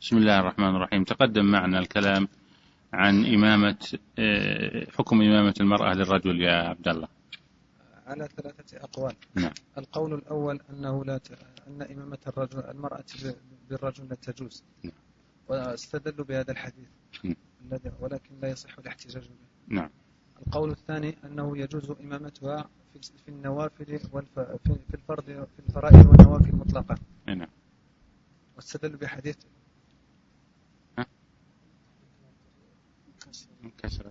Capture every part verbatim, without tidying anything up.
بسم الله الرحمن الرحيم. تقدم معنا الكلام عن إمامة حكم إمامة المرأة للرجل يا عبد الله على ثلاثة أقوال. نعم. القول الأول أنه لا ت... أن إمامة الرجل المرأة بالرجل لا تجوز، نعم. واستدلوا بهذا الحديث نعم. الذي ولكن لا يصح الاحتجاج به. نعم. القول الثاني أنه يجوز إمامتها في النوافل والف... في الفرض في الفرائض والنوافل مطلقا. نعم. واستدلوا بحديث كسر.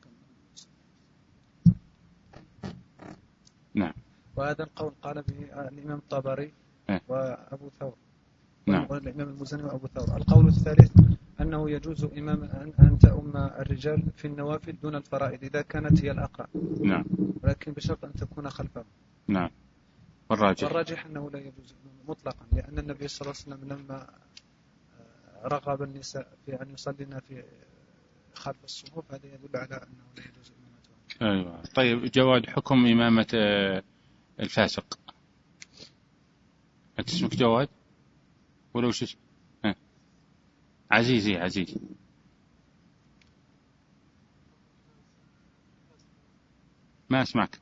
نعم. وهذا القول قال به الإمام الطبري اه. وأبو ثور. نعم. والإمام المزني وأبو ثور. القول الثالث أنه يجوز إمام أن تؤم الرجال في النوافل دون الفرائض إذا كانت هي الأقرأ. نعم. ولكن بشرط أن تكون خلفه. نعم. والراجح والراجح أنه لا يجوز مطلقا، لأن النبي صلى الله عليه وسلم لما رغب النساء في أن يصلين في خلف الصفوف هذا يدل على أنه لا يجوز إمامتها. أيوة. طيب جواد حكم إمامة الفاسق. أنت اسمك جواد ولا وش اسمك؟ ها. عزيزي عزيز. ما أسمعك.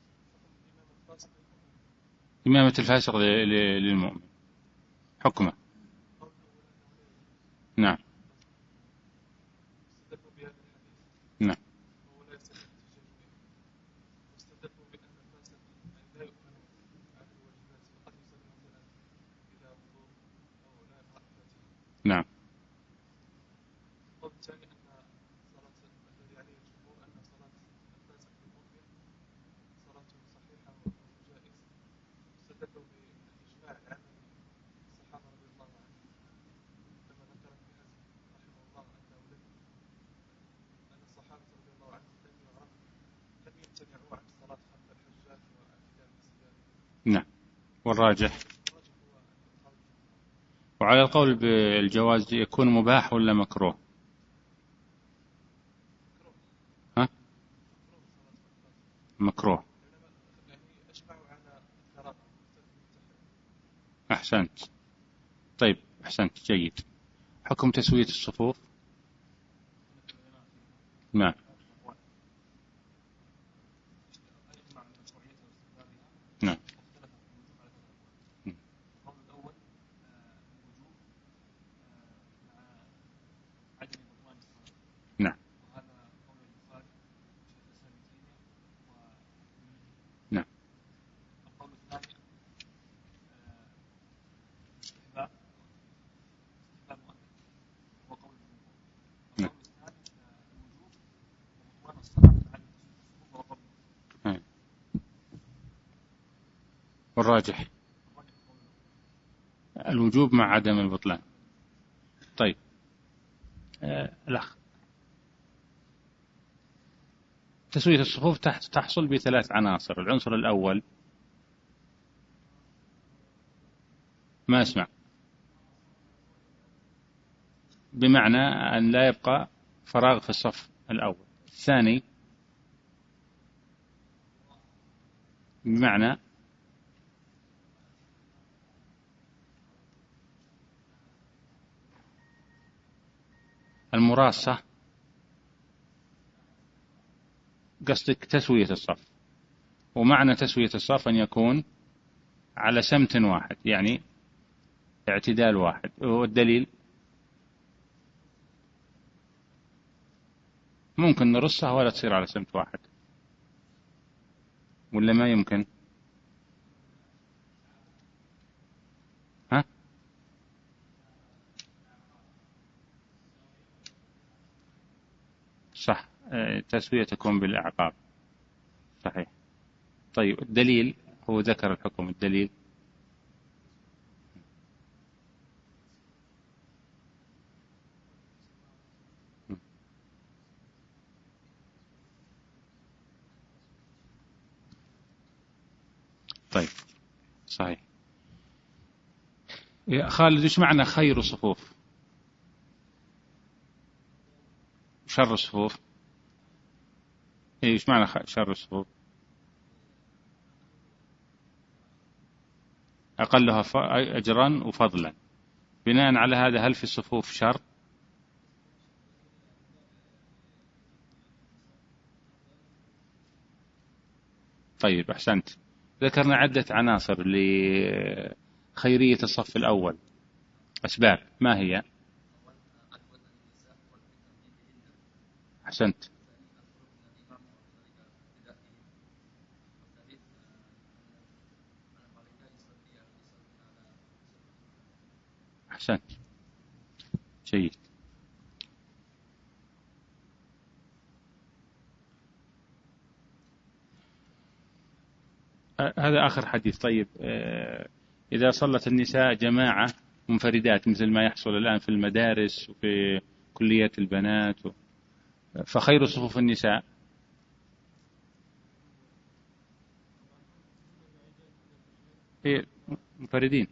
إمامة الفاسق للمؤمن حكمه. نعم. نعم. نعم. نعم. والراجح وعلى القول بالجواز يكون مباح ولا مكروه؟ ها؟ مكروه. أحسنت. طيب أحسنت جيد. حكم تسوية الصفوف. نعم. نعم. نعم. نعم. والراجح الوجوب مع عدم البطلان. طيب آه الأخ تسوية الصفوف تحصل بثلاث عناصر. العنصر الأول ما أسمع بمعنى أن لا يبقى فراغ في الصف الأول. الثاني بمعنى المراصة، قصدك تسوية الصف، ومعنى تسوية الصف أن يكون على سمت واحد يعني اعتدال واحد. والدليل ممكن نرصها ولا تصير على سمت واحد ولا ما يمكن؟ ها؟ صح. تسوية تكون بالأعقاب. صحيح. طيب الدليل هو ذكر الحكم. الدليل طيب صحيح. يا خالد ايش معنى خير صفوف وشر الصفوف؟ ايش معنى شر الصفوف؟ أقلها أجرا وفضلا. بناء على هذا هل في الصفوف شرط؟ طيب أحسنت. ذكرنا عدة عناصر لخيرية الصف الأول، أسباب ما هي؟ أحسنت. أحسنت، جيد. هذا آخر حديث. طيب إذا صلت النساء جماعة منفردات مثل ما يحصل الآن في المدارس وفي كلية البنات، فخير صفوف النساء منفردين.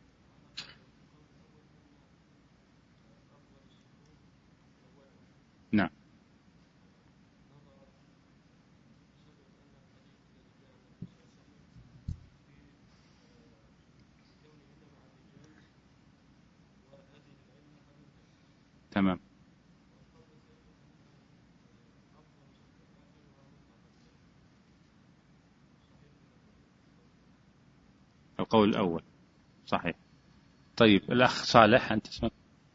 نعم. تمام. القول الأول صحيح. طيب الأخ صالح أنت اسمك،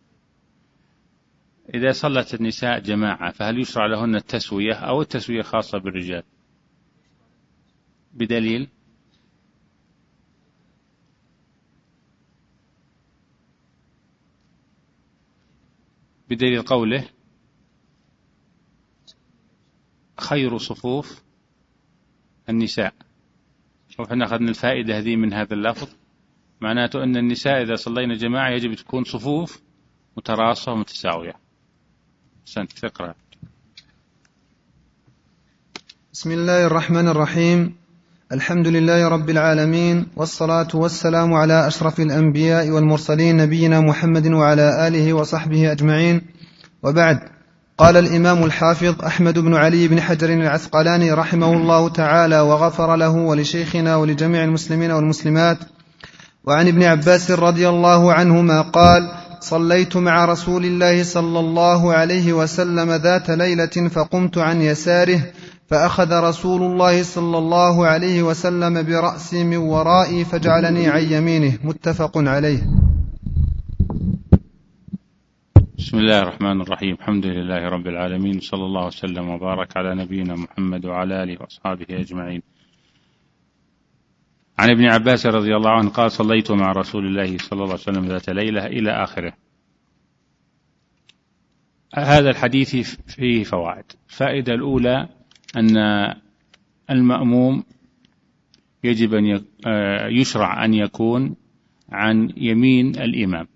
إذا صلت النساء جماعة فهل يشرع لهن التسوية أو التسوية خاصة بالرجال؟ بدليل؟ بدليل قوله خير صفوف النساء. وإحنا أخذنا الفائدة هذه من هذا اللفظ، معناته أن النساء إذا صلينا جماعة يجب تكون صفوف متراصة ومتساوية. سنت تقرأ. بسم الله الرحمن الرحيم. الحمد لله رب العالمين، والصلاة والسلام على أشرف الأنبياء والمرسلين نبينا محمد وعلى آله وصحبه أجمعين، وبعد. قال الإمام الحافظ أحمد بن علي بن حجر العسقلاني رحمه الله تعالى وغفر له ولشيخنا ولجميع المسلمين والمسلمات، وعن ابن عباس رضي الله عنهما قال: صليت مع رسول الله صلى الله عليه وسلم ذات ليلة فقمت عن يساره، فأخذ رسول الله صلى الله عليه وسلم برأسي من ورائي فجعلني عن يمينه. متفق عليه. بسم الله الرحمن الرحيم. الحمد لله رب العالمين، صلى الله وسلم وبارك على نبينا محمد وعلى آله وأصحابه أجمعين. عن ابن عباس رضي الله عنه قال: صليت مع رسول الله صلى الله عليه وسلم ذات ليلة إلى آخره. هذا الحديث فيه فوائد. الفائدة الأولى أن المأموم يجب أن يشرع أن يكون عن يمين الإمام،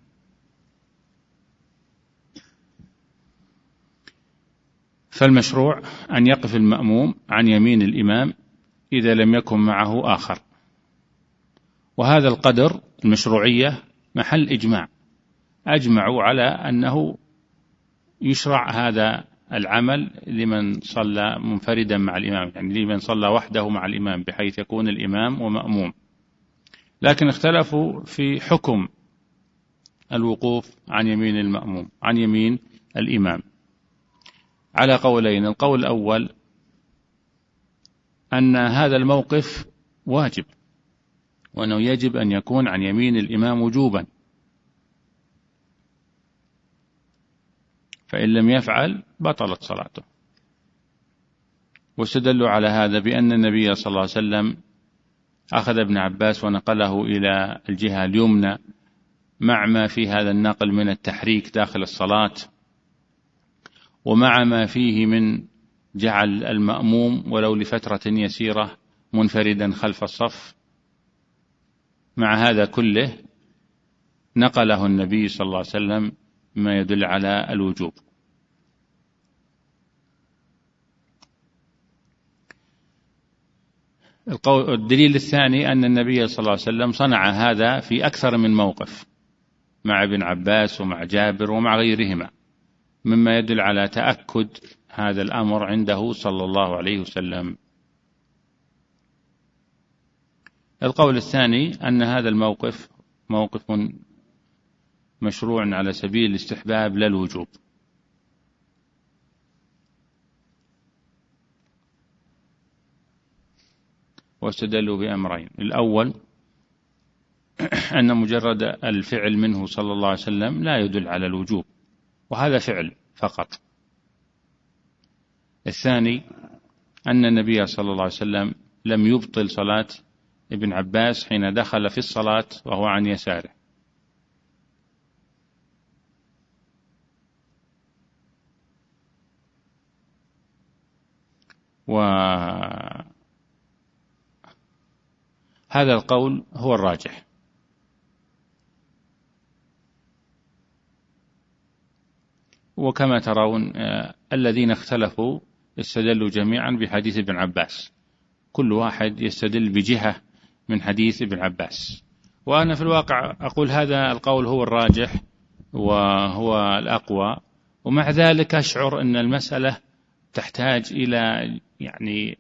فالمشروع أن يقف المأموم عن يمين الإمام إذا لم يكن معه آخر، وهذا القدر المشروعية محل إجماع، أجمعوا على أنه يشرع هذا العمل لمن صلى منفردا مع الإمام، يعني لمن صلى وحده مع الإمام بحيث يكون الإمام ومأموم. لكن اختلفوا في حكم الوقوف عن يمين المأموم عن يمين الإمام على قولين. القول الأول أن هذا الموقف واجب، وأنه يجب أن يكون عن يمين الإمام وجوبا، فإن لم يفعل بطلت صلاته. واستدلوا على هذا بأن النبي صلى الله عليه وسلم أخذ ابن عباس ونقله إلى الجهة اليمنى مع ما في هذا النقل من التحريك داخل الصلاة، ومع ما فيه من جعل المأموم ولو لفترة يسيرة منفردا خلف الصف. مع هذا كله نقله النبي صلى الله عليه وسلم ما يدل على الوجوب. الدليل الثاني أن النبي صلى الله عليه وسلم صنع هذا في أكثر من موقف مع ابن عباس ومع جابر ومع غيرهما، مما يدل على تأكد هذا الأمر عنده صلى الله عليه وسلم. القول الثاني أن هذا الموقف موقف مشروع على سبيل الاستحباب لا الوجوب. واستدلوا بأمرين: الأول أن مجرد الفعل منه صلى الله عليه وسلم لا يدل على الوجوب، وهذا فعل فقط. الثاني أن النبي صلى الله عليه وسلم لم يبطل صلاة ابن عباس حين دخل في الصلاة وهو عن يساره. وهذا القول هو الراجح. وكما ترون الذين اختلفوا استدلوا جميعا بحديث ابن عباس، كل واحد يستدل بجهة من حديث ابن عباس. وأنا في الواقع أقول هذا القول هو الراجح وهو الأقوى، ومع ذلك أشعر أن المسألة تحتاج إلى يعني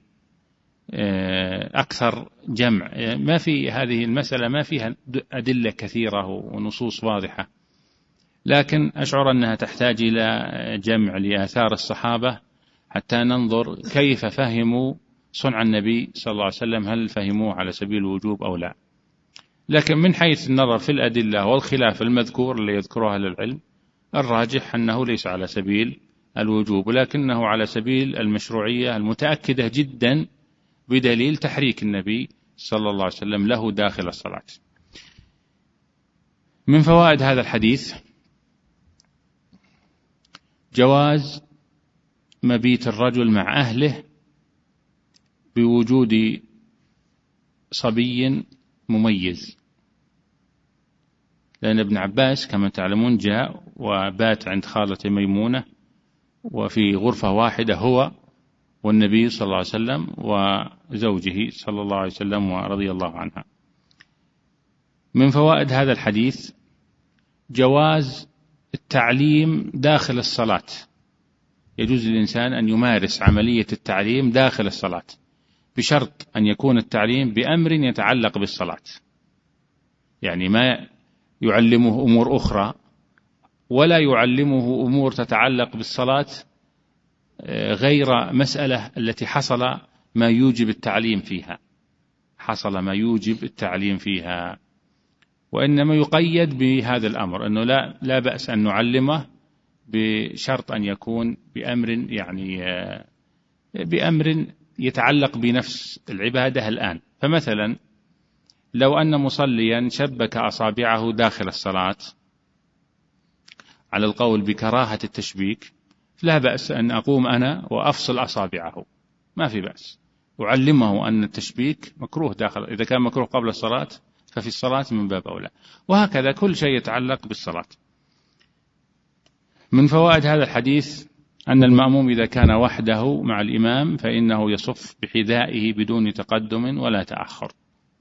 أكثر جمع. ما في هذه المسألة ما فيها أدلة كثيرة ونصوص واضحة، لكن أشعر أنها تحتاج إلى جمع لآثار الصحابة حتى ننظر كيف فهموا صنع النبي صلى الله عليه وسلم، هل فهموه على سبيل الوجوب أو لا. لكن من حيث النظر في الأدلة والخلاف المذكور اللي يذكره أهل العلم، الراجح أنه ليس على سبيل الوجوب، ولكنه على سبيل المشروعية المتأكدة جدا بدليل تحريك النبي صلى الله عليه وسلم له داخل الصلاة. من فوائد هذا الحديث جواز مبيت الرجل مع أهله بوجود صبي مميز، لأن ابن عباس كما تعلمون جاء وبات عند خالة ميمونة وفي غرفة واحدة هو والنبي صلى الله عليه وسلم وزوجه صلى الله عليه وسلم ورضي الله عنها. من فوائد هذا الحديث جواز التعليم داخل الصلاة، يجوز للإنسان أن يمارس عملية التعليم داخل الصلاة بشرط أن يكون التعليم بأمر يتعلق بالصلاة، يعني ما يعلمه أمور أخرى ولا يعلمه أمور تتعلق بالصلاة غير مسألة التي حصل ما يوجب التعليم فيها حصل ما يوجب التعليم فيها وإنما يقيد بهذا الأمر أنه لا لا بأس أن نعلمه بشرط أن يكون بأمر يعني بأمر يتعلق بنفس العبادة الآن. فمثلا لو أن مصليا شبك أصابعه داخل الصلاة على القول بكراهة التشبيك، لا بأس أن أقوم أنا وأفصل أصابعه، ما في بأس، أعلمه أن التشبيك مكروه داخل، إذا كان مكروه قبل الصلاة ففي الصلاة من باب أولى، وهكذا كل شيء يتعلق بالصلاة. من فوائد هذا الحديث أن المأموم إذا كان وحده مع الإمام فإنه يصف بحذائه بدون تقدم ولا تأخر.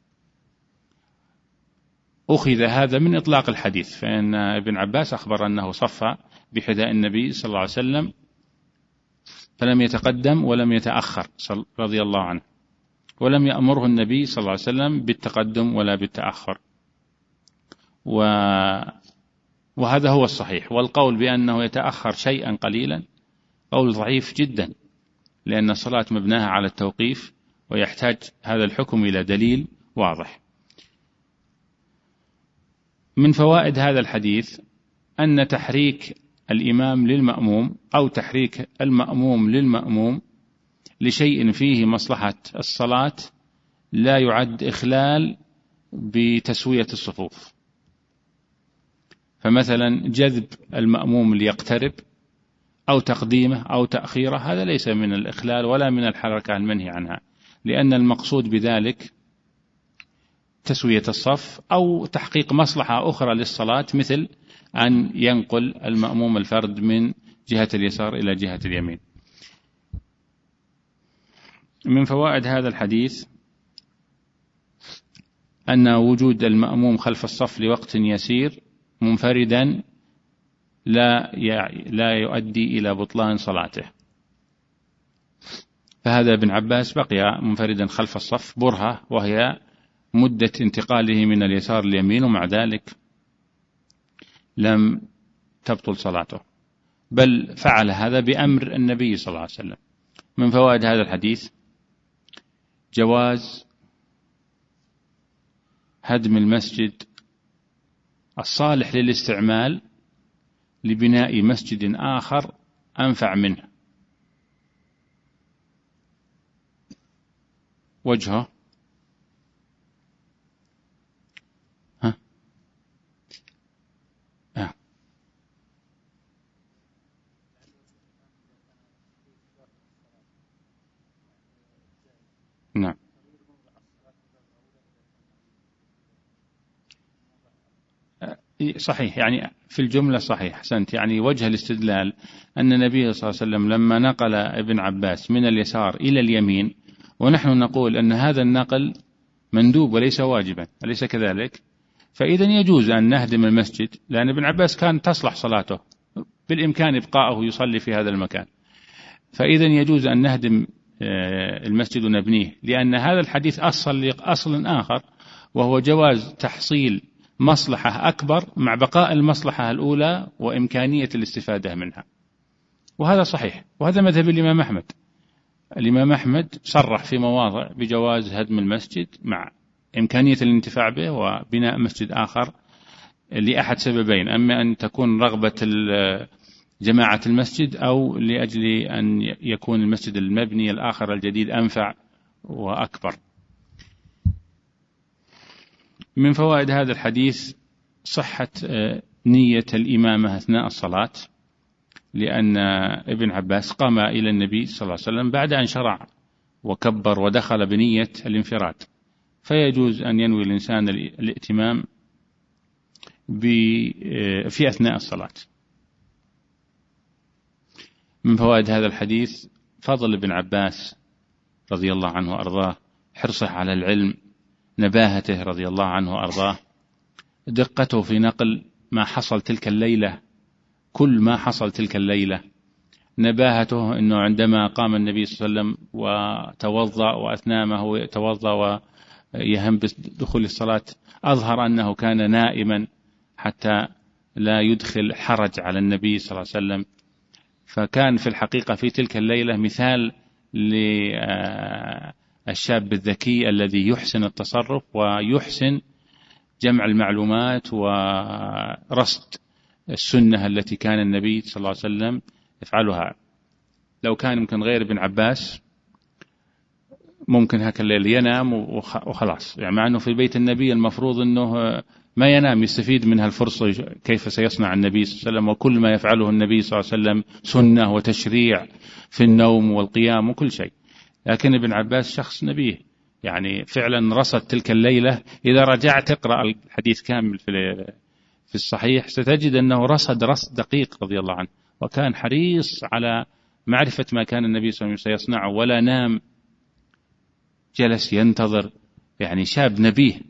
أخذ هذا من إطلاق الحديث، فإن ابن عباس أخبر أنه صف بحذاء النبي صلى الله عليه وسلم فلم يتقدم ولم يتأخر رضي الله عنه، ولم يأمره النبي صلى الله عليه وسلم بالتقدم ولا بالتأخر، و... وهذا هو الصحيح. والقول بأنه يتأخر شيئا قليلا قول ضعيف جدا، لأن الصلاة مبناها على التوقيف ويحتاج هذا الحكم إلى دليل واضح. من فوائد هذا الحديث أن تحريك الإمام للمأموم أو تحريك المأموم للمأموم لشيء فيه مصلحة الصلاة لا يعد إخلال بتسوية الصفوف. فمثلا جذب المأموم ليقترب أو تقديمه أو تأخيره هذا ليس من الإخلال ولا من الحركة المنهي عنها، لأن المقصود بذلك تسوية الصف أو تحقيق مصلحة أخرى للصلاة، مثل أن ينقل المأموم الفرد من جهة اليسار إلى جهة اليمين. من فوائد هذا الحديث أن وجود المأموم خلف الصف لوقت يسير منفردا لا لا يؤدي إلى بطلان صلاته، فهذا ابن عباس بقي منفردا خلف الصف برهة وهي مدة انتقاله من اليسار لليمين، ومع ذلك لم تبطل صلاته، بل فعل هذا بأمر النبي صلى الله عليه وسلم. من فوائد هذا الحديث جواز هدم المسجد الصالح للاستعمال لبناء مسجد آخر أنفع منه. وجهه ها؟ ها. نعم. صحيح، يعني في الجملة صحيح، أحسنت. يعني وجه الاستدلال أن النبي صلى الله عليه وسلم لما نقل ابن عباس من اليسار إلى اليمين، ونحن نقول أن هذا النقل مندوب وليس واجبا، أليس كذلك؟ فإذا يجوز أن نهدم المسجد، لأن ابن عباس كان تصلح صلاته، بالإمكان إبقاءه يصلي في هذا المكان، فإذا يجوز أن نهدم المسجد ونبنيه، لأن هذا الحديث أصل لأصل آخر، وهو جواز تحصيل مصلحة أكبر مع بقاء المصلحة الأولى وإمكانية الاستفادة منها، وهذا صحيح، وهذا مذهب الإمام أحمد. الإمام أحمد صرح في مواضع بجواز هدم المسجد مع إمكانية الانتفاع به وبناء مسجد آخر لأحد سببين: أما أن تكون رغبة جماعة المسجد، أو لأجل أن يكون المسجد المبني الآخر الجديد أنفع وأكبر. من فوائد هذا الحديث صحة نية الإمامة أثناء الصلاة، لأن ابن عباس قام إلى النبي صلى الله عليه وسلم بعد أن شرع وكبر ودخل بنية الانفراد، فيجوز أن ينوي الإنسان الائتمام في أثناء الصلاة. من فوائد هذا الحديث فضل ابن عباس رضي الله عنه وأرضاه، حرصه على العلم، نباهته رضي الله عنه وأرضاه، دقته في نقل ما حصل تلك الليلة، كل ما حصل تلك الليلة، نباهته أنه عندما قام النبي صلى الله عليه وسلم وتوضأ وأثناء ما هو يتوضأ ويهم بدخول الصلاة أظهر أنه كان نائما حتى لا يدخل حرج على النبي صلى الله عليه وسلم. فكان في الحقيقة في تلك الليلة مثال للشاب الذكي الذي يحسن التصرف ويحسن جمع المعلومات ورصد السنة التي كان النبي صلى الله عليه وسلم يفعلها. لو كان يمكن غير ابن عباس ممكن هكا الليل ينام وخلاص، يعني مع أنه في بيت النبي المفروض أنه ما ينام، يستفيد من هالفرصة كيف سيصنع النبي صلى الله عليه وسلم، وكل ما يفعله النبي صلى الله عليه وسلم سنة وتشريع في النوم والقيام وكل شيء. لكن ابن عباس شخص نبيه، يعني فعلا رصد تلك الليلة. إذا رجعت تقرأ الحديث كامل في في الصحيح ستجد أنه رصد رصد دقيق رضي الله عنه، وكان حريص على معرفة ما كان النبي صلى الله عليه وسلم سيصنعه، ولا نام، جلس ينتظر، يعني شاب نبيه.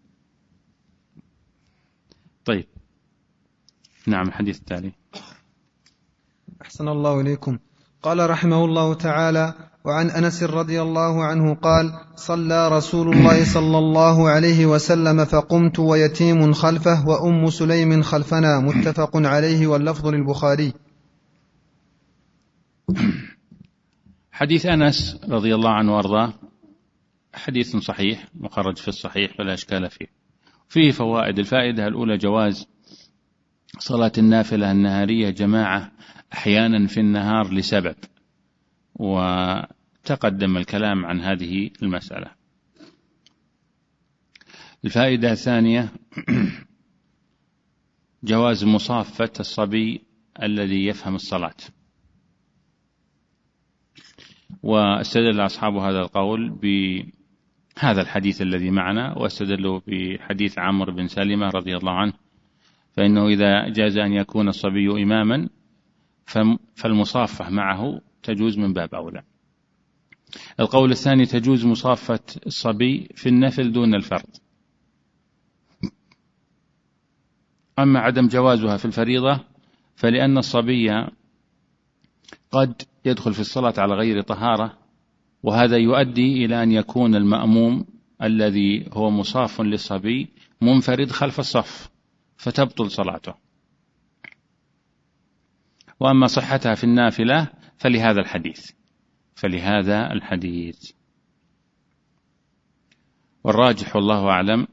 طيب نعم، الحديث التالي. أحسن الله إليكم. قال رحمه الله تعالى: وعن أنس رضي الله عنه قال: صلى رسول الله صلى الله عليه وسلم فقمت ويتيم خلفه وأم سليم خلفنا، متفق عليه واللفظ للبخاري. حديث أنس رضي الله عنه وأرضاه حديث صحيح مخرج في الصحيح فلا إشكال فيه. فيه فوائد. الفائدة الأولى جواز صلاة النافلة النهارية جماعة أحيانا في النهار لسبب، وتقدم الكلام عن هذه المسألة. الفائدة الثانية جواز مصافة الصبي الذي يفهم الصلاة، واستدل أصحاب هذا القول بهذا الحديث الذي معنا، واستدلوا بحديث عمرو بن سلمة رضي الله عنه، فإنه إذا جاز أن يكون الصبي إماما فالمصافة معه تجوز من باب أولى. القول الثاني تجوز مصافة الصبي في النفل دون الفرض، أما عدم جوازها في الفريضة فلأن الصبي قد يدخل في الصلاة على غير طهارة، وهذا يؤدي إلى أن يكون المأموم الذي هو مصاف للصبي منفرد خلف الصف فتبطل صلاته. وأما صحتها في النافلة فلهذا الحديث فلهذا الحديث والراجح والله أعلم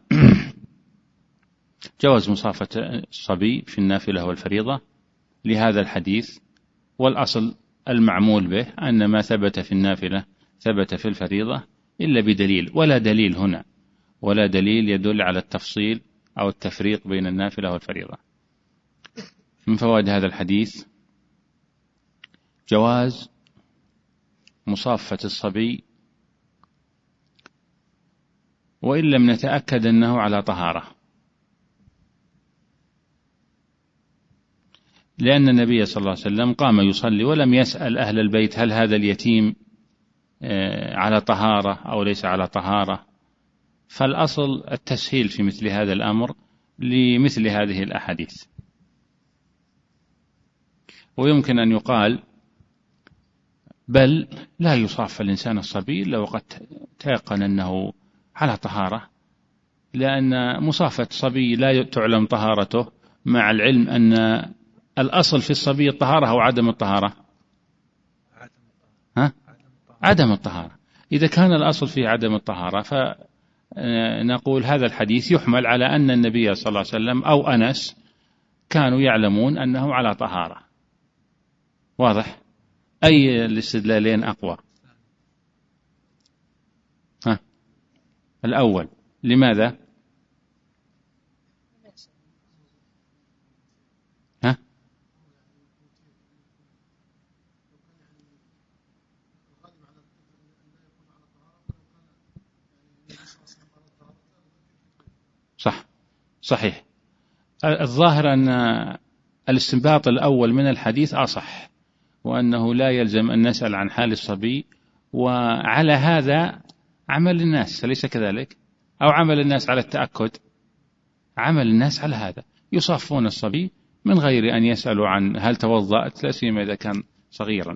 جواز مصافة الصبي في النافلة والفريضة لهذا الحديث، والأصل المعمول به أن ما ثبت في النافلة ثبت في الفريضة إلا بدليل، ولا دليل هنا ولا دليل يدل على التفصيل أو التفريق بين النافلة والفريضة. من فوائد هذا الحديث جواز مصافة الصبي وإن لم نتأكد أنه على طهارة، لأن النبي صلى الله عليه وسلم قام يصلي ولم يسأل أهل البيت هل هذا اليتيم على طهارة أو ليس على طهارة، فالأصل التسهيل في مثل هذا الأمر لمثل هذه الأحاديث. ويمكن أن يقال بل لا يصاف الإنسان الصبي إلا وقد تيقن أنه على طهارة، لأن مصافة الصبي لا تعلم طهارته مع العلم أن الأصل في الصبي الطهارة أو عدم الطهارة. ها؟ عدم الطهارة. إذا كان الأصل فيه عدم الطهارة فنقول هذا الحديث يحمل على أن النبي صلى الله عليه وسلم أو أنس كانوا يعلمون أنه على طهارة. واضح؟ أي الاستدلالين أقوى؟ ها؟ الأول. لماذا؟ ها؟ صح، صحيح. الظاهر أن الاستنباط الأول من الحديث أصح، وأنه لا يلزم أن نسأل عن حال الصبي، وعلى هذا عمل الناس، أليس كذلك؟ أو عمل الناس على التأكد؟ عمل الناس على هذا، يصافون الصبي من غير أن يسألوا عن هل توضأت، لا سيما إذا كان صغيرا.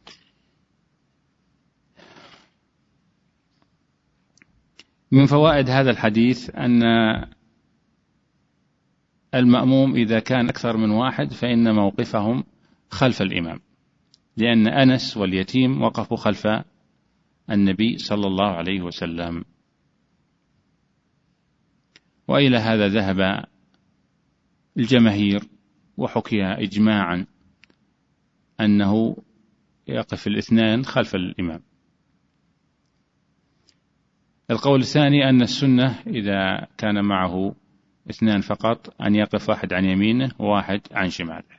من فوائد هذا الحديث أن المأموم إذا كان أكثر من واحد فإن موقفهم خلف الإمام، لأن أنس واليتيم وقفوا خلف النبي صلى الله عليه وسلم. وإلى هذا ذهب الجماهير، وحكي إجماعا أنه يقف الاثنان خلف الإمام. القول الثاني أن السنة إذا كان معه اثنان فقط أن يقف واحد عن يمينه وواحد عن شماله.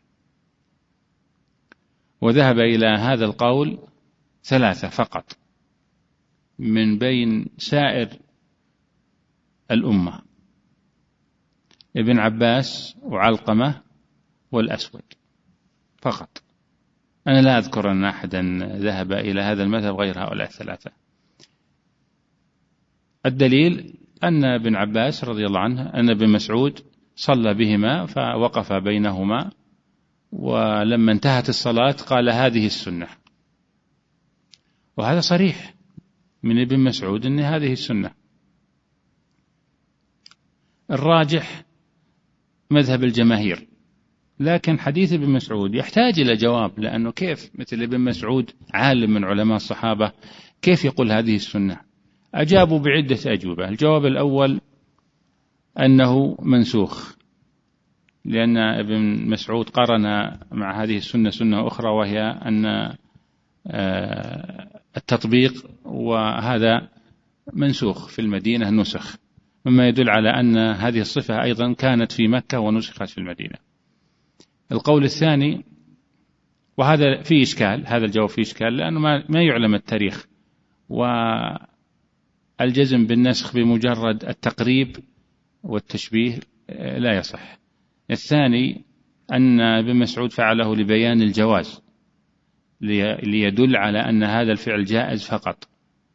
وذهب إلى هذا القول ثلاثة فقط من بين سائر الأمة: ابن عباس وعلقمة والأسود فقط. أنا لا أذكر أن أحدا ذهب إلى هذا المذهب غير هؤلاء الثلاثة. الدليل أن ابن عباس رضي الله عنه أن ابن مسعود صلى بهما فوقف بينهما، ولما انتهت الصلاة قال هذه السنة، وهذا صريح من ابن مسعود أن هذه السنة. الراجح مذهب الجماهير، لكن حديث ابن مسعود يحتاج إلى جواب، لأنه كيف مثل ابن مسعود عالم من علماء الصحابة كيف يقول هذه السنة؟ أجابوا بعدة أجوبة. الجواب الأول أنه منسوخ، لأن ابن مسعود قرن مع هذه السنة سنة أخرى، وهي أن التطبيق، وهذا منسوخ في المدينة نسخ، مما يدل على أن هذه الصفة أيضا كانت في مكة ونسخت في المدينة. القول الثاني، وهذا فيه إشكال، هذا الجواب فيه إشكال لأنه ما يعلم التاريخ، والجزم بالنسخ بمجرد التقريب والتشبيه لا يصح. الثاني أن ابن مسعود فعله لبيان الجواز، ليدل على أن هذا الفعل جائز فقط.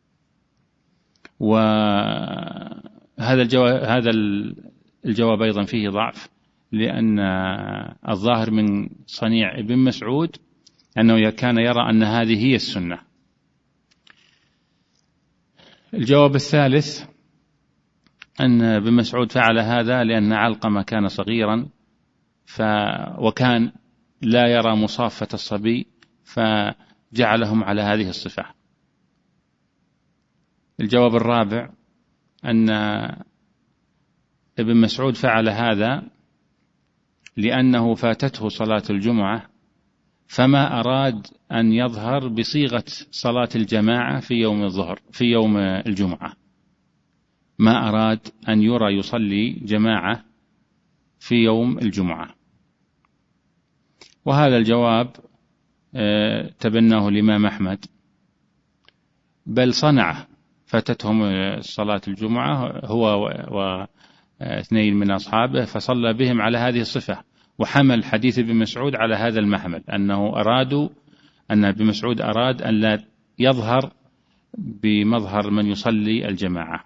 وهذا الجواب هذا الجواب أيضا فيه ضعف، لأن الظاهر من صنيع ابن مسعود أنه كان يرى أن هذه هي السنة. الجواب الثالث أن ابن مسعود فعل هذا لأن علقمة كان صغيرا ف وكان لا يرى مصافة الصبي فجعلهم على هذه الصفة. الجواب الرابع أن ابن مسعود فعل هذا لأنه فاتته صلاة الجمعة، فما أراد أن يظهر بصيغة صلاة الجماعة في يوم الظهر في يوم الجمعة، ما أراد أن يرى يصلي جماعة في يوم الجمعة. وهذا الجواب تبناه الإمام أحمد، بل صنع فاتتهم صلاة الجمعة هو واثنين من أصحابه فصلى بهم على هذه الصفة، وحمل حديث ابن مسعود على هذا المحمل، أنه أرادوا أن ابن مسعود أراد أن لا يظهر بمظهر من يصلي الجماعة.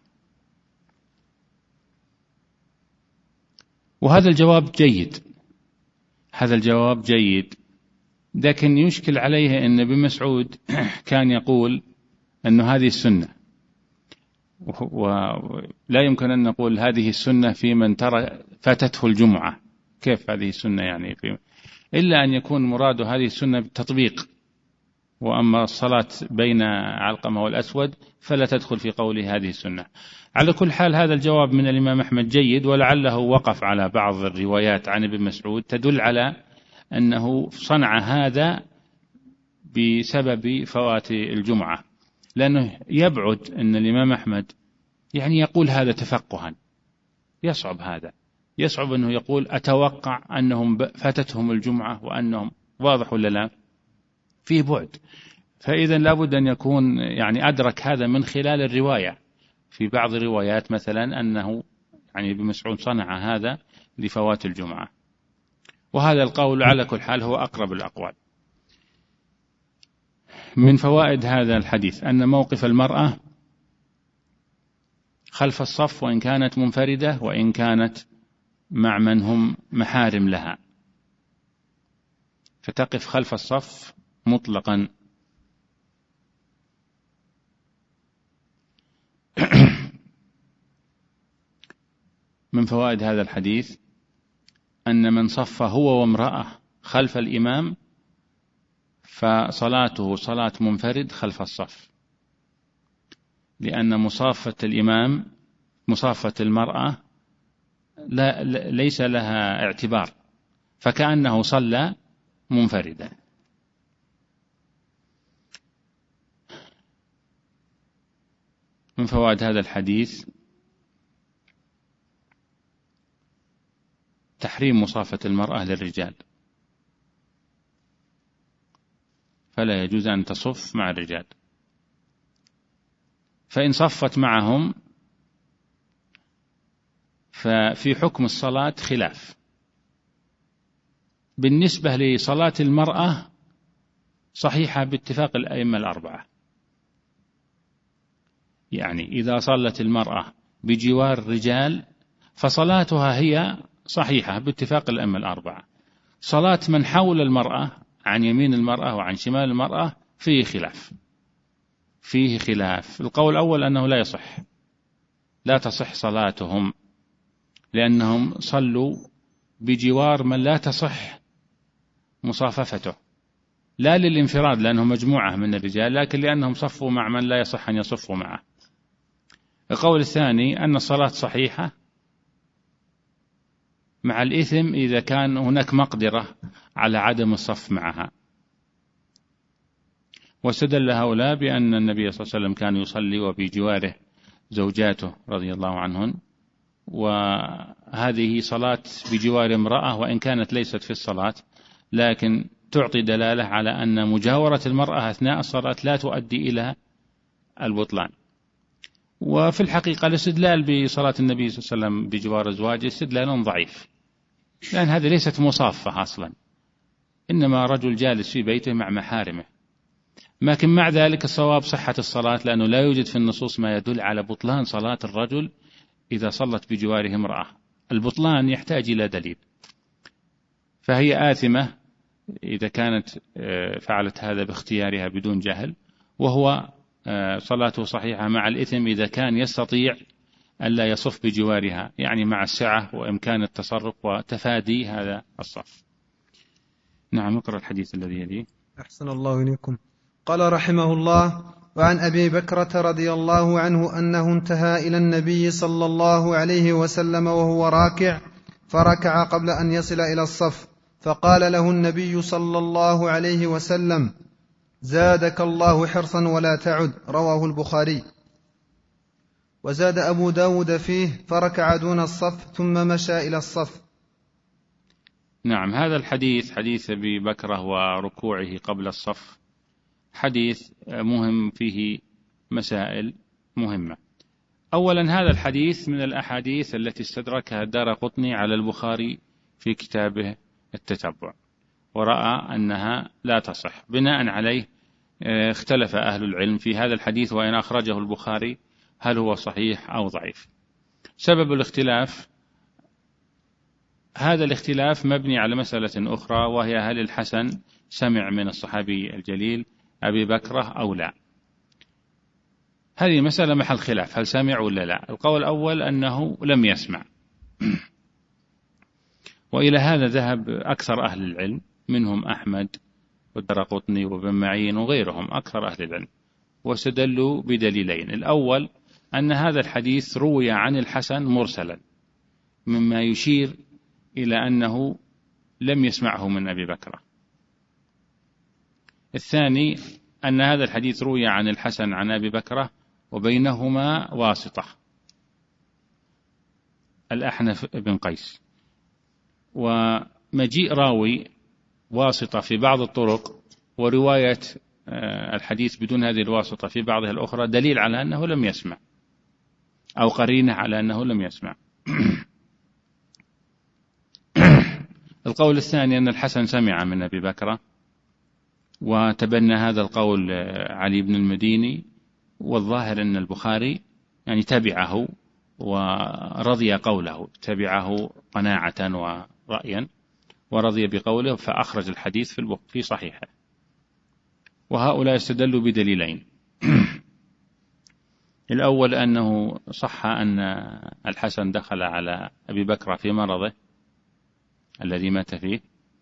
وهذا الجواب جيد، هذا الجواب جيد، لكن يشكل عليه أن ابن مسعود كان يقول أن هذه السنة، ولا يمكن أن نقول هذه السنة في من ترى فاتته الجمعة. كيف هذه السنة يعني في إلا أن يكون مراد هذه السنة بالتطبيق، وأما الصلاة بين علقمة والأسود فلا تدخل في قوله هذه السنة. على كل حال هذا الجواب من الإمام أحمد جيد، ولعله وقف على بعض الروايات عن ابن مسعود تدل على أنه صنع هذا بسبب فوات الجمعة، لأنه يبعد أن الإمام أحمد يعني يقول هذا تفقها، يصعب هذا، يصعب أنه يقول أتوقع أنهم فاتتهم الجمعة وأنهم، واضح ولا لا؟ فيه بعد. فإذا لابد أن يكون يعني أدرك هذا من خلال الرواية. في بعض الروايات مثلا أنه يعني ابن مسعود صنع هذا لفوات الجمعة، وهذا القول على كل حال هو أقرب الأقوال. من فوائد هذا الحديث أن موقف المرأة خلف الصف وإن كانت منفردة وإن كانت مع من هم محارم لها، فتقف خلف الصف مطلقا. من فوائد هذا الحديث أن من صف هو وامرأة خلف الإمام فصلاته صلاة منفرد خلف الصف، لأن مصافة الإمام مصافة المرأة لا ليس لها اعتبار، فكأنه صلى منفردا. من فوائد هذا الحديث تحريم مصافة المرأة للرجال، فلا يجوز أن تصف مع الرجال، فإن صفت معهم ففي حكم الصلاة خلاف. بالنسبة لصلاة المرأة صحيحة باتفاق الأئمة الأربعة، يعني إذا صلت المرأة بجوار الرجال فصلاتها هي صحيحة باتفاق الأئمة الأربعة. صلاة من حول المرأة عن يمين المرأة وعن شمال المرأة فيه خلاف، فيه خلاف. القول الأول أنه لا يصح، لا تصح صلاتهم، لأنهم صلوا بجوار من لا تصح مصاففته، لا للانفراد لأنهم مجموعة من الرجال، لكن لأنهم صفوا مع من لا يصح أن يصفوا معه. القول الثاني أن الصلاة صحيحة مع الإثم إذا كان هناك مقدرة على عدم الصف معها. واستدل هؤلاء بأن النبي صلى الله عليه وسلم كان يصلي وبجواره زوجاته رضي الله عنهن، وهذه صلاة بجوار امرأة وإن كانت ليست في الصلاة، لكن تعطي دلالة على أن مجاورة المرأة أثناء الصلاة لا تؤدي إلى البطلان. وفي الحقيقة الاستدلال بصلاة النبي صلى الله عليه وسلم بجوار أزواجه استدلال ضعيف، لأن هذه ليست مصافة أصلا، إنما رجل جالس في بيته مع محارمه. لكن مع ذلك الصواب صحة الصلاة، لأنه لا يوجد في النصوص ما يدل على بطلان صلاة الرجل إذا صلت بجواره امرأة. البطلان يحتاج إلى دليل، فهي آثمة إذا كانت فعلت هذا باختيارها بدون جهل، وهو صلاته صحيحة مع الإثم إذا كان يستطيع ألا يصف بجوارها، يعني مع السعة وإمكان التصرف وتفادي هذا الصف. نعم، اقرأ الحديث الذي يليه. أحسن الله إليكم. قال رحمه الله: وعن أبي بكرة رضي الله عنه أنه انتهى إلى النبي صلى الله عليه وسلم وهو راكع، فركع قبل أن يصل إلى الصف، فقال له النبي صلى الله عليه وسلم: زادك الله حرصا ولا تعد. رواه البخاري. وزاد أبو داود فيه: فركع دون الصف ثم مشى إلى الصف. نعم، هذا الحديث حديث أبي بكرة وركوعه قبل الصف حديث مهم، فيه مسائل مهمة. أولا، هذا الحديث من الأحاديث التي استدركها الدارقطني على البخاري في كتابه التتبع، ورأى أنها لا تصح. بناء عليه اختلف أهل العلم في هذا الحديث، وإن أخرجه البخاري هل هو صحيح أو ضعيف. سبب الاختلاف، هذا الاختلاف مبني على مسألة أخرى، وهي هل الحسن سمع من الصحابي الجليل أبي بكرة أو لا. هذه مسألة محل خلاف، هل سمع ولا لا. القول الأول أنه لم يسمع، وإلى هذا ذهب أكثر أهل العلم، منهم أحمد والدارقطني وابن معين وغيرهم أكثر أهل العلم، واستدلوا بدليلين. الأول أن هذا الحديث روي عن الحسن مرسلا، مما يشير إلى أنه لم يسمعه من أبي بكرة. الثاني أن هذا الحديث روي عن الحسن عن أبي بكرة وبينهما واسطة، الأحنف بن قيس، ومجيء راوي واسطة في بعض الطرق ورواية الحديث بدون هذه الواسطة في بعضها الأخرى دليل على أنه لم يسمع، أو قرينة على أنه لم يسمع. القول الثاني أن الحسن سمع من أبي بكرة، وتبنى هذا القول علي بن المديني، والظاهر أن البخاري يعني تبعه ورضي قوله، تبعه قناعة ورأيا ورضي بقوله، فأخرج الحديث في صحيحه. وهؤلاء استدلوا بدليلين. الأول أنه صح أن الحسن دخل على أبي بكر في مرضه الذي مات فيه.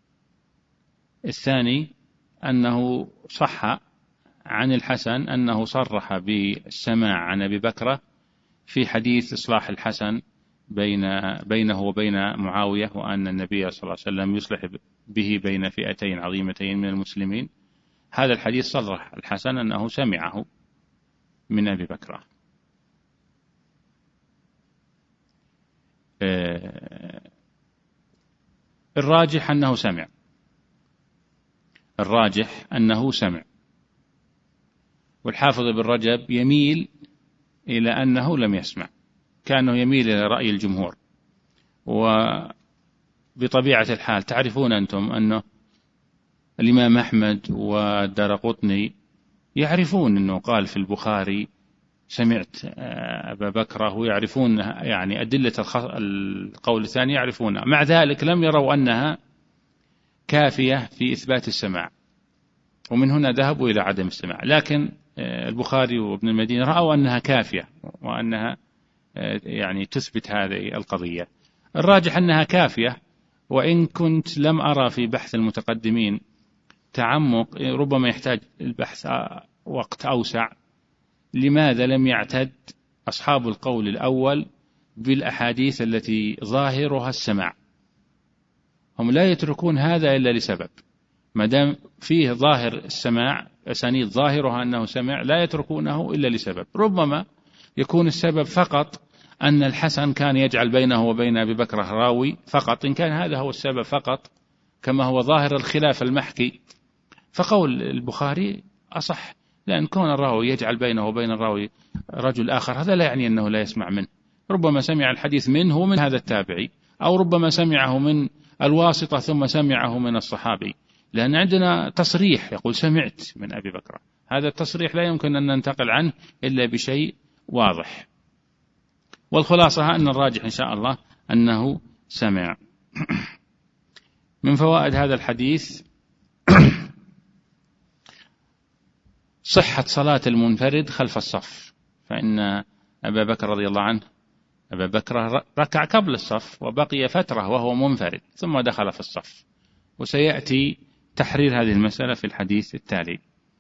الثاني أنه صح عن الحسن أنه صرح بالسماع عن أبي بكر في حديث إصلاح الحسن بين بينه وبين معاوية، وأن النبي صلى الله عليه وسلم يصلح به بين فئتين عظيمتين من المسلمين. هذا الحديث صرح الحسن أنه سمعه من أبي بكر. الراجح أنه سمع، الراجح أنه سمع والحافظ ابن رجب يميل إلى أنه لم يسمع، كأنه يميل إلى رأي الجمهور. وبطبيعة الحال تعرفون أنتم أنه الإمام أحمد والدارقطني يعرفون أنه قال في البخاري سمعت أبا بكر، ويعرفون يعني أدلة القول الثاني يعرفونها، مع ذلك لم يروا أنها كافية في إثبات السماع، ومن هنا ذهبوا إلى عدم السماع. لكن البخاري وابن المدينة رأوا أنها كافية، وأنها يعني تثبت هذه القضية. الراجح أنها كافية، وإن كنت لم أرى في بحث المتقدمين تعمق، ربما يحتاج البحث وقت أوسع. لماذا لم يعتد أصحاب القول الأول بالأحاديث التي ظاهرها السماع؟ هم لا يتركون هذا إلا لسبب، ما دام فيه ظاهر السماع، أسانيد ظاهرها أنه سمع، لا يتركونه إلا لسبب. ربما يكون السبب فقط أن الحسن كان يجعل بينه وبين أبي بكر راوي فقط، إن كان هذا هو السبب فقط كما هو ظاهر الخلاف المحكي، فقول البخاري أصح، لأن كون الراوي يجعل بينه وبين الراوي رجل آخر هذا لا يعني أنه لا يسمع منه. ربما سمع الحديث منه ومن هذا التابعي، أو ربما سمعه من الواسطة ثم سمعه من الصحابي، لأن عندنا تصريح يقول سمعت من أبي بكر، هذا التصريح لا يمكن أن ننتقل عنه إلا بشيء واضح. والخلاصة أن الراجح إن شاء الله أنه سمع. من فوائد هذا الحديث صحة صلاة المنفرد خلف الصف، فإن أبا بكر رضي الله عنه أبا بكر ركع قبل الصف وبقي فترة وهو منفرد ثم دخل في الصف، وسيأتي تحرير هذه المسألة في الحديث التالي.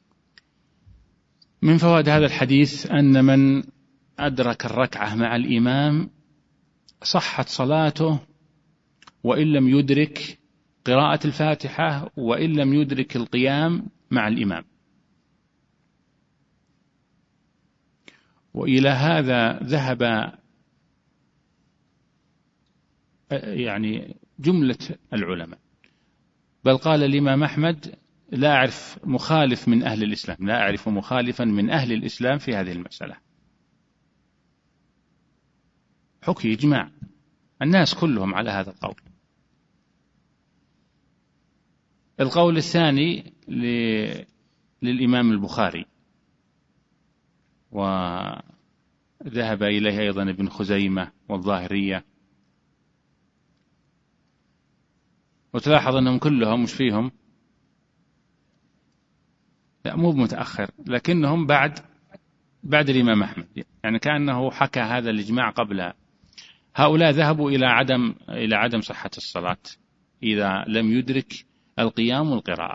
من فوائد هذا الحديث أن من أدرك الركعة مع الإمام صحت صلاته وإن لم يدرك قراءة الفاتحة وإن لم يدرك القيام مع الإمام. وإلى هذا ذهب يعني جملة العلماء، بل قال الإمام أحمد: لا أعرف مخالف من أهل الإسلام، لا أعرف مخالفا من أهل الإسلام في هذه المسألة. حكي إجماع الناس كلهم على هذا القول. القول الثاني للإمام البخاري، وذهب إليه أيضا ابن خزيمة والظاهرية، وتلاحظ أنهم كلهم مش فيهم، لا مو متأخر، لكنهم بعد بعد الإمام أحمد، يعني كأنه حكى هذا الإجماع قبلها. هؤلاء ذهبوا إلى عدم إلى عدم صحة الصلاة إذا لم يدرك القيام والقراءة.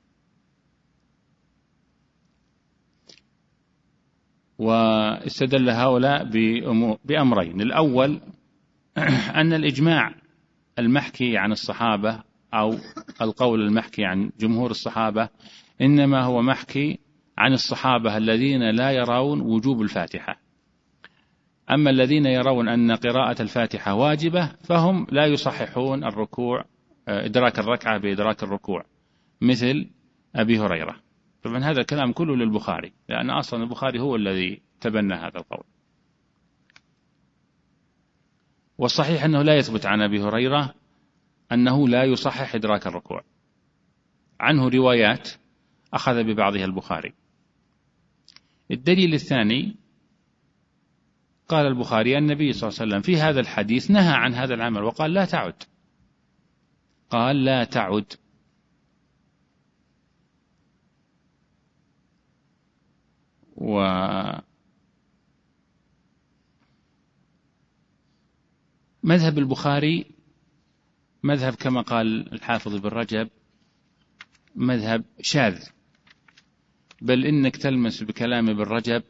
واستدل هؤلاء بأمرين: الأول أن الإجماع المحكي عن الصحابة أو القول المحكي عن جمهور الصحابة إنما هو محكي عن الصحابة الذين لا يرون وجوب الفاتحة، أما الذين يرون أن قراءة الفاتحة واجبة فهم لا يصححون الركوع، إدراك الركعة بإدراك الركوع، مثل أبي هريرة. طبعا هذا الكلام كله للبخاري، لأن أصلا البخاري هو الذي تبنى هذا القول. والصحيح أنه لا يثبت عن أبي هريرة أنه لا يصحح إدراك الركوع، عنه روايات أخذ ببعضها البخاري. الدليل الثاني قال البخاري: النبي صلى الله عليه وسلم في هذا الحديث نهى عن هذا العمل وقال لا تعد، قال لا تعد. ومذهب البخاري مذهب كما قال الحافظ ابن رجب مذهب شاذ، بل إنك تلمس بكلام ابن رجب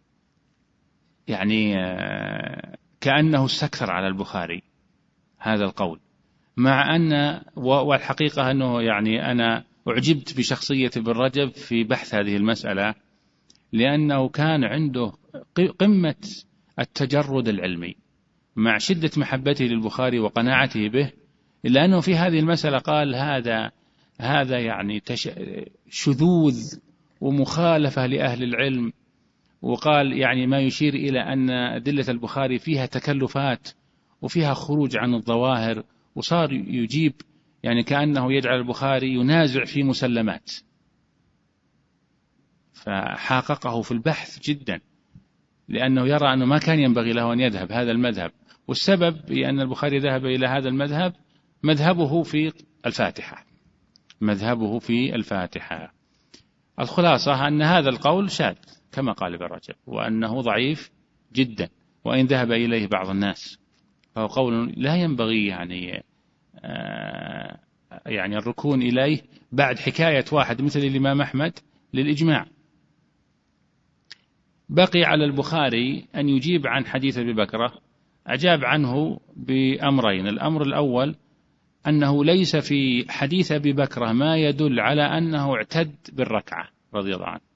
يعني كأنه استكثر على البخاري هذا القول، مع أن والحقيقة أنه يعني أنا أعجبت بشخصية ابن رجب في بحث هذه المسألة، لأنه كان عنده قمة التجرد العلمي مع شدة محبته للبخاري وقناعته به، إلا أنه في هذه المسألة قال هذا هذا يعني شذوذ ومخالفة لأهل العلم، وقال يعني ما يشير إلى أن أدلة البخاري فيها تكلفات وفيها خروج عن الظواهر، وصار يجيب يعني كأنه يجعل البخاري ينازع في مسلمات، فحاققه في البحث جدا، لأنه يرى أنه ما كان ينبغي له أن يذهب هذا المذهب، والسبب بأن البخاري ذهب إلى هذا المذهب مذهبه في الفاتحة مذهبه في الفاتحة. الخلاصة أن هذا القول شاذ كما قال ابن رجب، وأنه ضعيف جدا، وإن ذهب إليه بعض الناس فهو قول لا ينبغي يعني آه يعني الركون إليه بعد حكاية واحد مثل الإمام أحمد للإجماع. بقي على البخاري أن يجيب عن حديث أبي بكرة، أجاب عنه بأمرين: الأمر الأول أنه ليس في حديث أبي بكرة ما يدل على أنه اعتد بالركعة رضي الله عنه،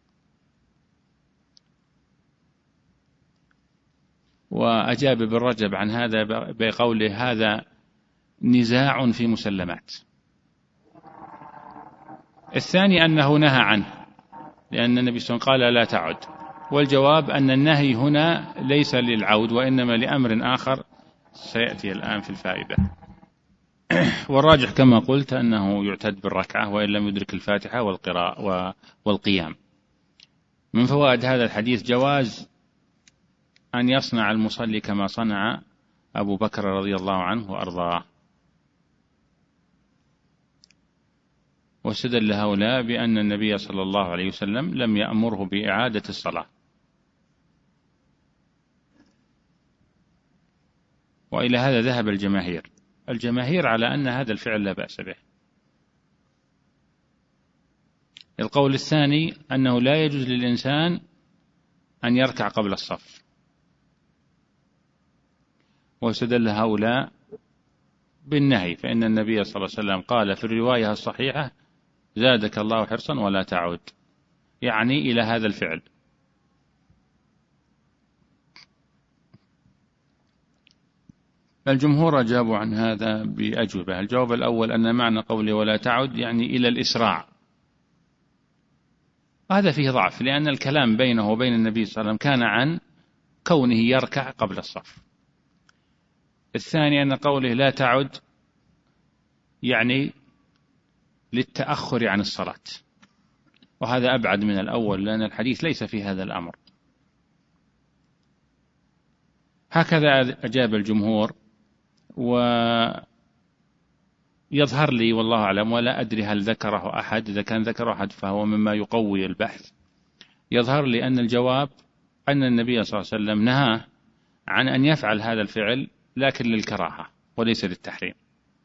وأجاب ابن رجب عن هذا بقوله هذا نزاع في مسلمات. الثاني أنه نهى عنه، لأن النبي صلى الله عليه وسلم قال لا تعد، والجواب أن النهي هنا ليس للعود وإنما لأمر آخر سيأتي الآن في الفائدة. والراجح كما قلت أنه يعتد بالركعة وإن لم يدرك الفاتحة والقراءة والقيام. من فوائد هذا الحديث جواز أن يصنع المصلي كما صنع أبو بكر رضي الله عنه وأرضاه. واستدل هؤلاء بأن النبي صلى الله عليه وسلم لم يأمره بإعادة الصلاة، وإلى هذا ذهب الجماهير الجماهير على أن هذا الفعل لا بأس به. القول الثاني أنه لا يجوز للإنسان أن يركع قبل الصف، واستدل هؤلاء بالنهي، فإن النبي صلى الله عليه وسلم قال في الرواية الصحيحة: زادك الله حرصا ولا تعود، يعني إلى هذا الفعل. الجمهور أجابوا عن هذا بأجوبة. الجواب الأول أن معنى قوله ولا تعد يعني إلى الإسراع، هذا فيه ضعف، لأن الكلام بينه وبين النبي صلى الله عليه وسلم كان عن كونه يركع قبل الصف. الثاني أن قوله لا تعد يعني للتأخر عن الصلاة، وهذا أبعد من الأول، لأن الحديث ليس في هذا الأمر. هكذا أجاب الجمهور، ويظهر لي والله أعلم ولا أدري هل ذكره أحد، إذا كان ذكره أحد فهو مما يقوي البحث. يظهر لي أن الجواب أن النبي صلى الله عليه وسلم نهى عن أن يفعل هذا الفعل، لكن للكراهة وليس للتحريم،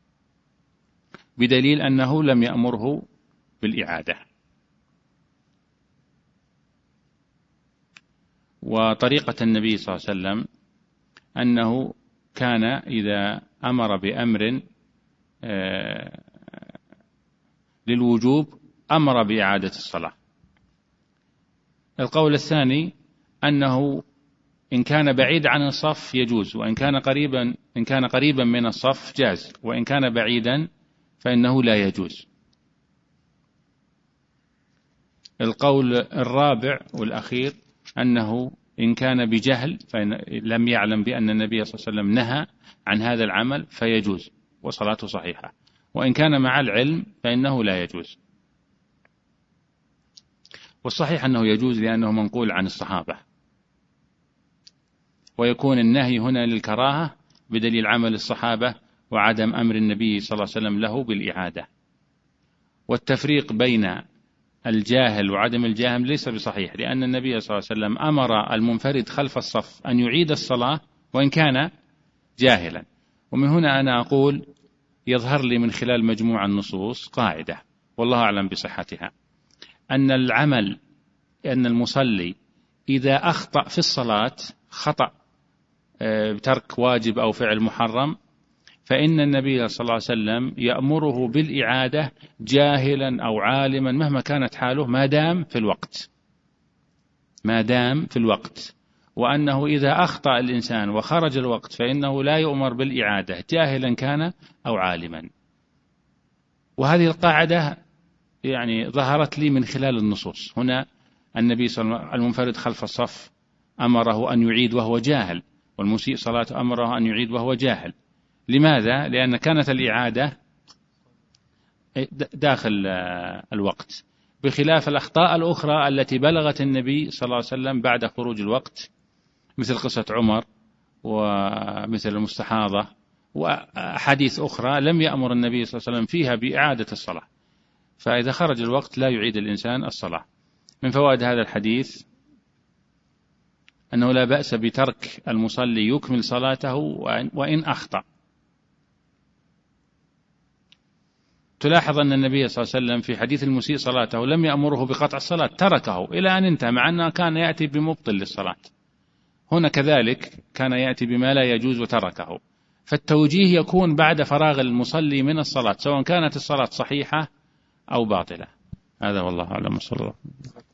بدليل أنه لم يأمره بالإعادة. وطريقة النبي صلى الله عليه وسلم أنه كان إذا أمر بأمر للوجوب أمر بإعادة الصلاة. القول الثاني أنه إن كان بعيد عن الصف يجوز، وإن كان قريبا إن كان قريبا من الصف جاز، وإن كان بعيدا فإنه لا يجوز. القول الرابع والأخير أنه إن كان بجهل فإن لم يعلم بأن النبي صلى الله عليه وسلم نهى عن هذا العمل فيجوز وصلاته صحيحة، وإن كان مع العلم فإنه لا يجوز. والصحيح أنه يجوز لأنه منقول عن الصحابة، ويكون النهي هنا للكراهة بدليل عمل الصحابة وعدم أمر النبي صلى الله عليه وسلم له بالإعادة. والتفريق بين الجاهل وعدم الجاهل ليس بصحيح، لأن النبي صلى الله عليه وسلم أمر المنفرد خلف الصف أن يعيد الصلاة وإن كان جاهلا. ومن هنا أنا أقول يظهر لي من خلال مجموع النصوص قاعدة والله أعلم بصحتها، أن العمل أن المصلي إذا أخطأ في الصلاة خطأ بترك واجب أو فعل محرم، فإن النبي صلى الله عليه وسلم يأمره بالإعادة جاهلا أو عالما مهما كانت حاله، ما دام في الوقت ما دام في الوقت وأنه إذا أخطأ الإنسان وخرج الوقت فإنه لا يؤمر بالإعادة جاهلا كان أو عالما. وهذه القاعدة يعني ظهرت لي من خلال النصوص. هنا النبي صلى الله عليه وسلم المنفرد خلف الصف أمره أن يعيد وهو جاهل، والمسيء صلاة أمره أن يعيد وهو جاهل. لماذا؟ لأن كانت الإعادة داخل الوقت، بخلاف الأخطاء الأخرى التي بلغت النبي صلى الله عليه وسلم بعد خروج الوقت، مثل قصة عمر ومثل المستحاضة وأحاديث أخرى لم يأمر النبي صلى الله عليه وسلم فيها بإعادة الصلاة. فإذا خرج الوقت لا يعيد الإنسان الصلاة. من فوائد هذا الحديث أنه لا بأس بترك المصلي يكمل صلاته وإن أخطأ. تلاحظ أن النبي صلى الله عليه وسلم في حديث المسيء صلاته لم يأمره بقطع الصلاة، تركه إلى أن انتهى، مع أنه كان يأتي بمبطل للصلاة. هنا كذلك كان يأتي بما لا يجوز وتركه. فالتوجيه يكون بعد فراغ المصلي من الصلاة، سواء كانت الصلاة صحيحة أو باطلة. هذا والله أعلم. صلى الله عليه وسلم.